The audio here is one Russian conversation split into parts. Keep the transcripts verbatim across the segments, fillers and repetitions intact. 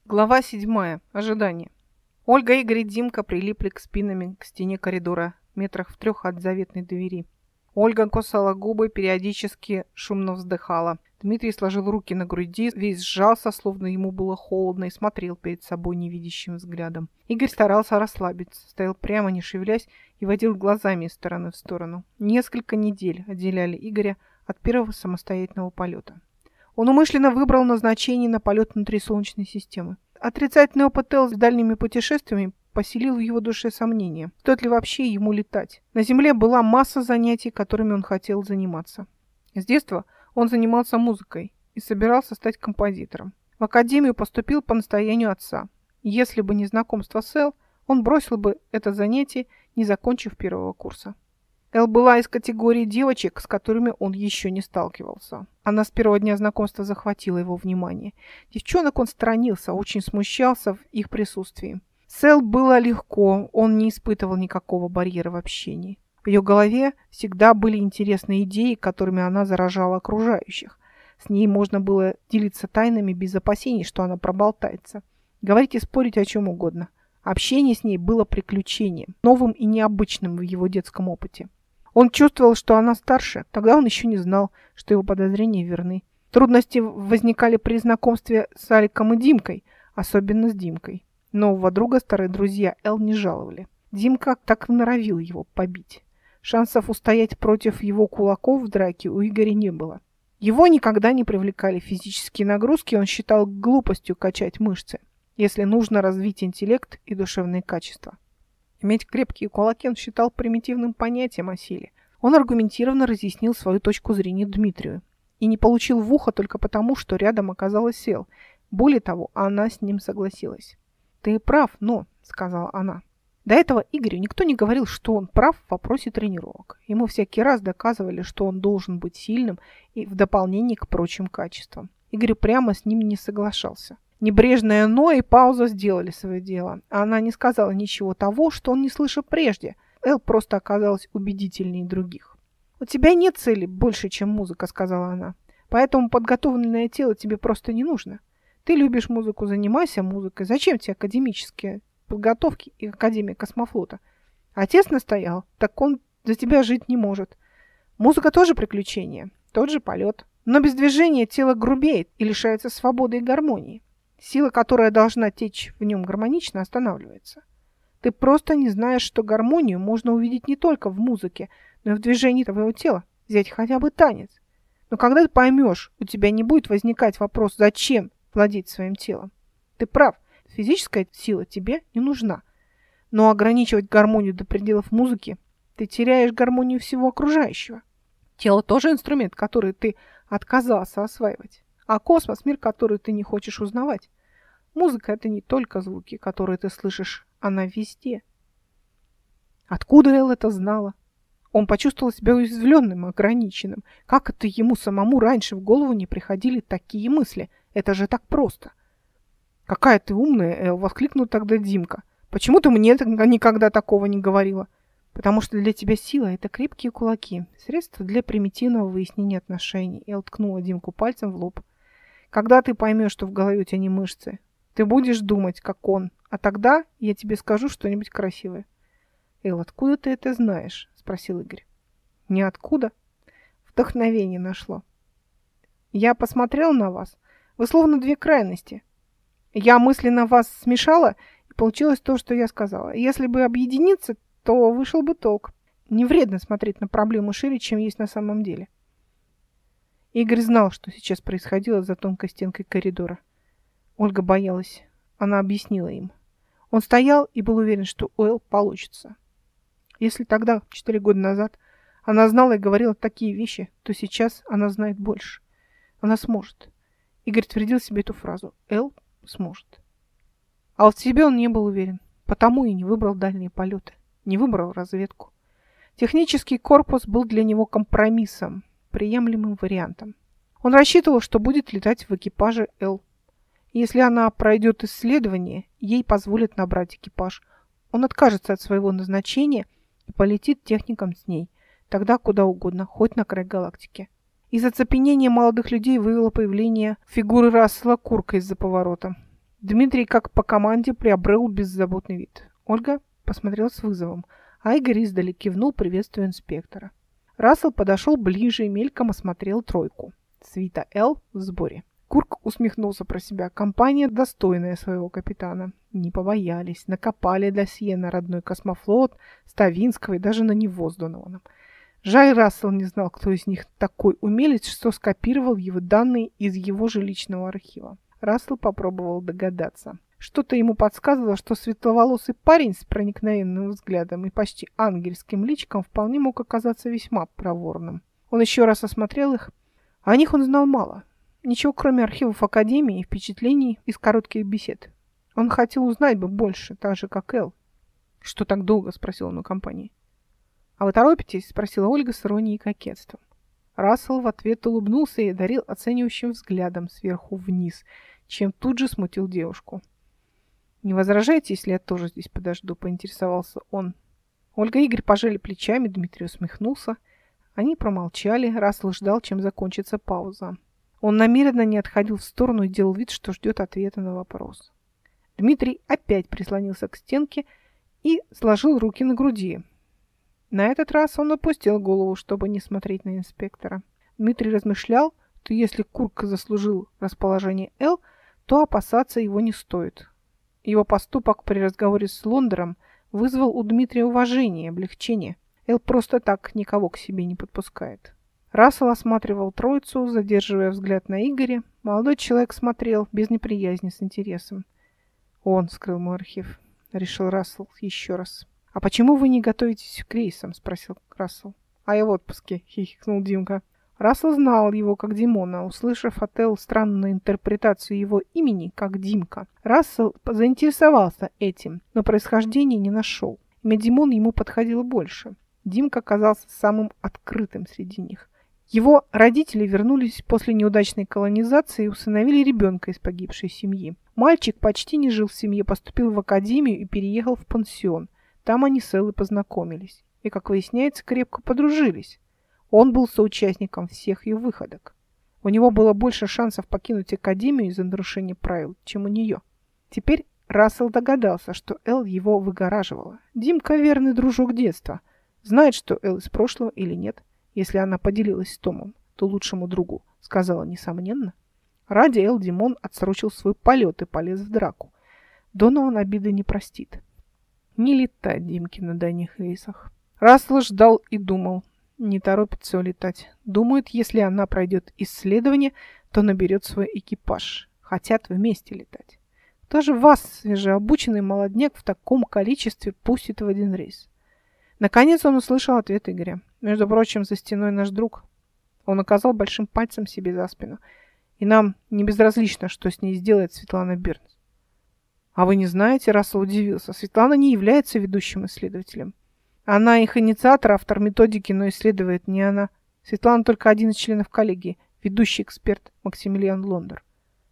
Глава седьмая. Ожидание. Ольга, Игорь и Димка прилипли к спинами к стене коридора, метрах в трех от заветной двери. Ольга кусала губы, периодически шумно вздыхала. Дмитрий сложил руки на груди, весь сжался, словно ему было холодно, и смотрел перед собой невидящим взглядом. Игорь старался расслабиться, стоял прямо, не шевелясь, и водил глазами из стороны в сторону. Несколько недель отделяли Игоря от первого самостоятельного полета. Он умышленно выбрал назначение на полет внутри Солнечной системы. Отрицательный опыт Эл с дальними путешествиями поселил в его душе сомнения, стоит ли вообще ему летать. На Земле была масса занятий, которыми он хотел заниматься. С детства он занимался музыкой и собирался стать композитором. В академию поступил по настоянию отца. Если бы не знакомство с Эл, он бросил бы это занятие, не закончив первого курса. Эл была из категории девочек, с которыми он еще не сталкивался. Она с первого дня знакомства захватила его внимание. Девчонок он сторонился, очень смущался в их присутствии. С Эл было легко, он не испытывал никакого барьера в общении. В ее голове всегда были интересные идеи, которыми она заражала окружающих. С ней можно было делиться тайнами без опасений, что она проболтается. Говорить и спорить о чем угодно. Общение с ней было приключением, новым и необычным в его детском опыте. Он чувствовал, что она старше, тогда он еще не знал, что его подозрения верны. Трудности возникали при знакомстве с Аликом и Димкой, особенно с Димкой. Нового друга старые друзья Эл не жаловали. Димка так норовил его побить. Шансов устоять против его кулаков в драке у Игоря не было. Его никогда не привлекали физические нагрузки, он считал глупостью качать мышцы, если нужно развить интеллект и душевные качества. Иметь крепкие кулаки он считал примитивным понятием о силе. Он аргументированно разъяснил свою точку зрения Дмитрию. И не получил в ухо только потому, что рядом оказалась Эл. Более того, она с ним согласилась. «Ты прав, но», — сказала она. До этого Игорю никто не говорил, что он прав в вопросе тренировок. Ему всякий раз доказывали, что он должен быть сильным и в дополнение к прочим качествам. Игорь прямо с ним не соглашался. Небрежное «но» и пауза сделали свое дело. Она не сказала ничего того, что он не слышал прежде. Эл просто оказалась убедительнее других. «У тебя нет цели больше, чем музыка», — сказала она. «Поэтому подготовленное тело тебе просто не нужно. Ты любишь музыку, занимайся музыкой. Зачем тебе академические подготовки и Академия космофлота? Отец настоял, так он за тебя жить не может. Музыка тоже приключение, тот же полет. Но без движения тело грубеет и лишается свободы и гармонии. Сила, которая должна течь в нем гармонично, останавливается. Ты просто не знаешь, что гармонию можно увидеть не только в музыке, но и в движении твоего тела. Взять хотя бы танец. Но когда ты поймешь, у тебя не будет возникать вопрос, зачем владеть своим телом. Ты прав, физическая сила тебе не нужна. Но ограничивать гармонию до пределов музыки, ты теряешь гармонию всего окружающего. Тело тоже инструмент, который ты отказался осваивать. А космос – мир, который ты не хочешь узнавать. Музыка – это не только звуки, которые ты слышишь, она везде. Откуда Эл это знала? Он почувствовал себя уязвленным, ограниченным. Как это ему самому раньше в голову не приходили такие мысли? Это же так просто. «Какая ты умная, Эл!» – воскликнул тогда Димка. «Почему ты мне никогда такого не говорила?» «Потому что для тебя сила – это крепкие кулаки, средство для примитивного выяснения отношений». Эл ткнула Димку пальцем в лоб. «Когда ты поймешь, что в голове у тебя не мышцы, ты будешь думать, как он, а тогда я тебе скажу что-нибудь красивое». «Эл, откуда ты это знаешь?» – спросил Игорь. «Ниоткуда. Вдохновение нашло. Я посмотрел на вас. Вы словно две крайности. Я мысленно вас смешала, и получилось то, что я сказала. Если бы объединиться, то вышел бы толк. Не вредно смотреть на проблему шире, чем есть на самом деле». Игорь знал, что сейчас происходило за тонкой стенкой коридора. Ольга боялась. Она объяснила им. Он стоял и был уверен, что у Эл получится. Если тогда, четыре года назад, она знала и говорила такие вещи, то сейчас она знает больше. Она сможет. Игорь твердил себе эту фразу. Эл сможет. А вот в себе он не был уверен. Потому и не выбрал дальние полеты. Не выбрал разведку. Технический корпус был для него компромиссом, приемлемым вариантом. Он рассчитывал, что будет летать в экипаже Эл. Если она пройдет исследование, ей позволят набрать экипаж. Он откажется от своего назначения и полетит техником с ней. Тогда куда угодно, хоть на край галактики. Из оцепенения молодых людей вывело появление фигуры Рассела Курка из-за поворота. Дмитрий, как по команде, приобрел беззаботный вид. Ольга посмотрела с вызовом, а Игорь издали кивнул, приветствуя инспектора. Рассел подошел ближе и мельком осмотрел тройку. Свита Л в сборе. Курк усмехнулся про себя. Компания, достойная своего капитана. Не побоялись, накопали досье на родной космофлот, Ставинского и даже на него с Донованом. Жаль, Рассел не знал, кто из них такой умелец, что скопировал его данные из его же личного архива. Рассел попробовал догадаться. Что-то ему подсказывало, что светловолосый парень с проникновенным взглядом и почти ангельским личиком вполне мог оказаться весьма проворным. Он еще раз осмотрел их. О них он знал мало. Ничего, кроме архивов Академии и впечатлений из коротких бесед. Он хотел узнать бы больше, так же, как Эл. «Что так долго?» – спросил он у компании. «А вы торопитесь?» – спросила Ольга с иронией и кокетством. Рассел в ответ улыбнулся и одарил оценивающим взглядом сверху вниз, чем тут же смутил девушку. «Не возражаете, если я тоже здесь подожду?» – поинтересовался он. Ольга и Игорь пожали плечами, Дмитрий усмехнулся. Они промолчали, Рассел ждал, чем закончится пауза. Он намеренно не отходил в сторону и делал вид, что ждет ответа на вопрос. Дмитрий опять прислонился к стенке и сложил руки на груди. На этот раз он опустил голову, чтобы не смотреть на инспектора. Дмитрий размышлял, что если Курк заслужил расположение Эл, то опасаться его не стоит. Его поступок при разговоре с Лондером вызвал у Дмитрия уважение и облегчение. Эл просто так никого к себе не подпускает. Рассел осматривал троицу, задерживая взгляд на Игоря. Молодой человек смотрел без неприязни, с интересом. «Он скрыл мой архив», — решил Рассел еще раз. «А почему вы не готовитесь к рейсам?» — спросил Рассел. «А я в отпуске», — хихикнул Димка. Рассел знал его как Димона, услышав от Эл странную интерпретацию его имени как Димка. Рассел заинтересовался этим, но происхождения не нашел. Имя Димон ему подходило больше. Димка оказался самым открытым среди них. Его родители вернулись после неудачной колонизации и усыновили ребенка из погибшей семьи. Мальчик почти не жил в семье, поступил в академию и переехал в пансион. Там они с Эллой познакомились. И, как выясняется, крепко подружились. Он был соучастником всех ее выходок. У него было больше шансов покинуть академию из-за нарушения правил, чем у нее. Теперь Рассел догадался, что Эл его выгораживала. Димка верный дружок детства. Знает, что Эл из прошлого или нет. Если она поделилась с Томом, то лучшему другу сказала несомненно. Ради Эл Димон отсрочил свой полет и полез в драку. Донован обиды не простит. Не летать Димке на дальних рейсах. Рассел ждал и думал. Не торопится улетать. Думает, если она пройдет исследование, то наберет свой экипаж. Хотят вместе летать. Кто же вас, свежеобученный молодняк, в таком количестве пустит в один рейс? Наконец он услышал ответ Игоря. Между прочим, за стеной наш друг. Он указал большим пальцем себе за спину. И нам не безразлично, что с ней сделает Светлана Бернс. А вы не знаете, Рассел удивился. Светлана не является ведущим исследователем. Она их инициатор, автор методики, но исследует не она. Светлана только один из членов коллегии, ведущий эксперт Максимилиан Лондер.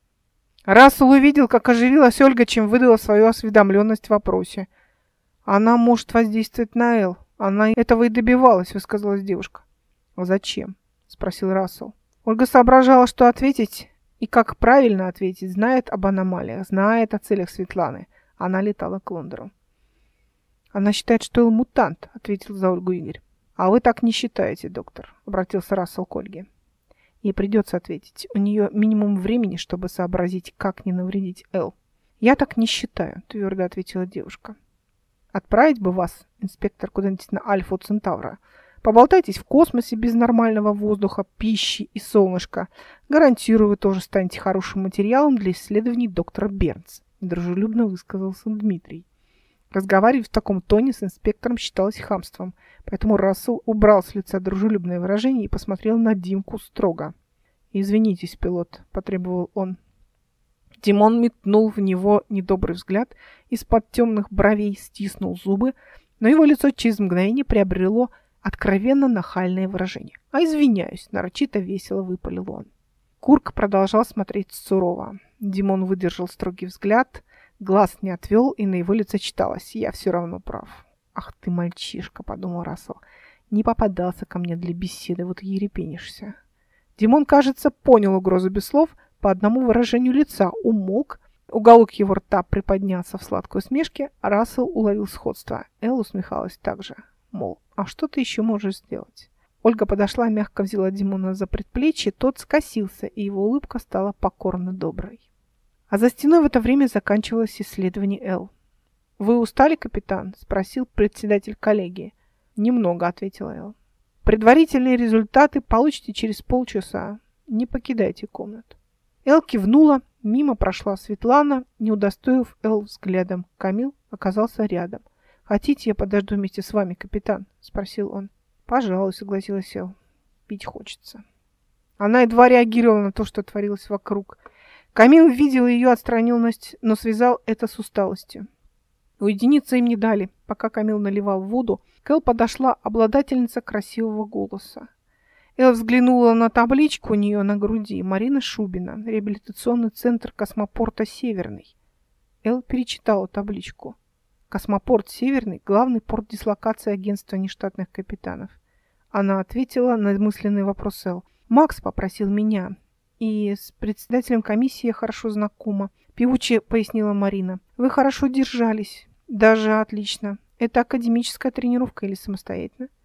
Рассел увидел, как оживилась Ольга, чем выдала свою осведомленность в вопросе. Она может воздействовать на Эл. Она этого и добивалась, высказалась девушка. А зачем? Спросил Рассел. Ольга соображала, что ответить и как правильно ответить, знает об аномалиях, знает о целях Светланы. Она летала к Лондеру. Она считает, что Эл мутант, ответил за Ольгу Игорь. А вы так не считаете, доктор, обратился Рассел к Ольге. Ей придется ответить. У нее минимум времени, чтобы сообразить, как не навредить Эл. Я так не считаю, твердо ответила девушка. Отправить бы вас, инспектор, куда-нибудь на Альфу Центавра. Поболтайтесь в космосе без нормального воздуха, пищи и солнышка. Гарантирую, вы тоже станете хорошим материалом для исследований доктора Бернс. Дружелюбно высказался Дмитрий. Разговаривать в таком тоне с инспектором считалось хамством, поэтому Рассел убрал с лица дружелюбное выражение и посмотрел на Димку строго. «Извинитесь, пилот», — потребовал он. Димон метнул в него недобрый взгляд, из-под темных бровей стиснул зубы, но его лицо через мгновение приобрело откровенно нахальное выражение. «А извиняюсь», — нарочито весело выпалил он. Курк продолжал смотреть сурово. Димон выдержал строгий взгляд, глаз не отвел, и на его лице читалось: «Я все равно прав». «Ах ты, мальчишка», — подумал Рассел, — «не попадался ко мне для беседы, вот и ерепенишься». Димон, кажется, понял угрозу без слов по одному выражению лица, умолк Уголок его рта приподнялся в сладкой усмешке, а Рассел уловил сходство. Эл усмехалась так же, мол, а что ты еще можешь сделать? Ольга подошла, мягко взяла Димона за предплечье, тот скосился, и его улыбка стала покорно доброй. А за стеной в это время заканчивалось исследование Эл. «Вы устали, капитан?» – спросил председатель коллегии. «Немного», – ответила Эл. «Предварительные результаты получите через полчаса. Не покидайте комнату». Эл кивнула, мимо прошла Светлана, не удостоив Эл взглядом. Камил оказался рядом. «Хотите, я подожду вместе с вами, капитан?» – спросил он. «Пожалуй», – согласилась Эл. «Пить хочется». Она едва реагировала на то, что творилось вокруг. Камил видел ее отстраненность, но связал это с усталостью. Уединиться им не дали. Пока Камил наливал воду, к Эл подошла обладательница красивого голоса. Эл взглянула на табличку у нее на груди. Марина Шубина, реабилитационный центр космопорта «Северный». Эл перечитала табличку. Космопорт «Северный» – главный порт дислокации агентства нештатных капитанов. Она ответила на мысленный вопрос Эл. «Макс попросил меня. И с председателем комиссии я хорошо знакома», – певуче пояснила Марина. «Вы хорошо держались. Даже отлично. Это академическая тренировка или самостоятельно?»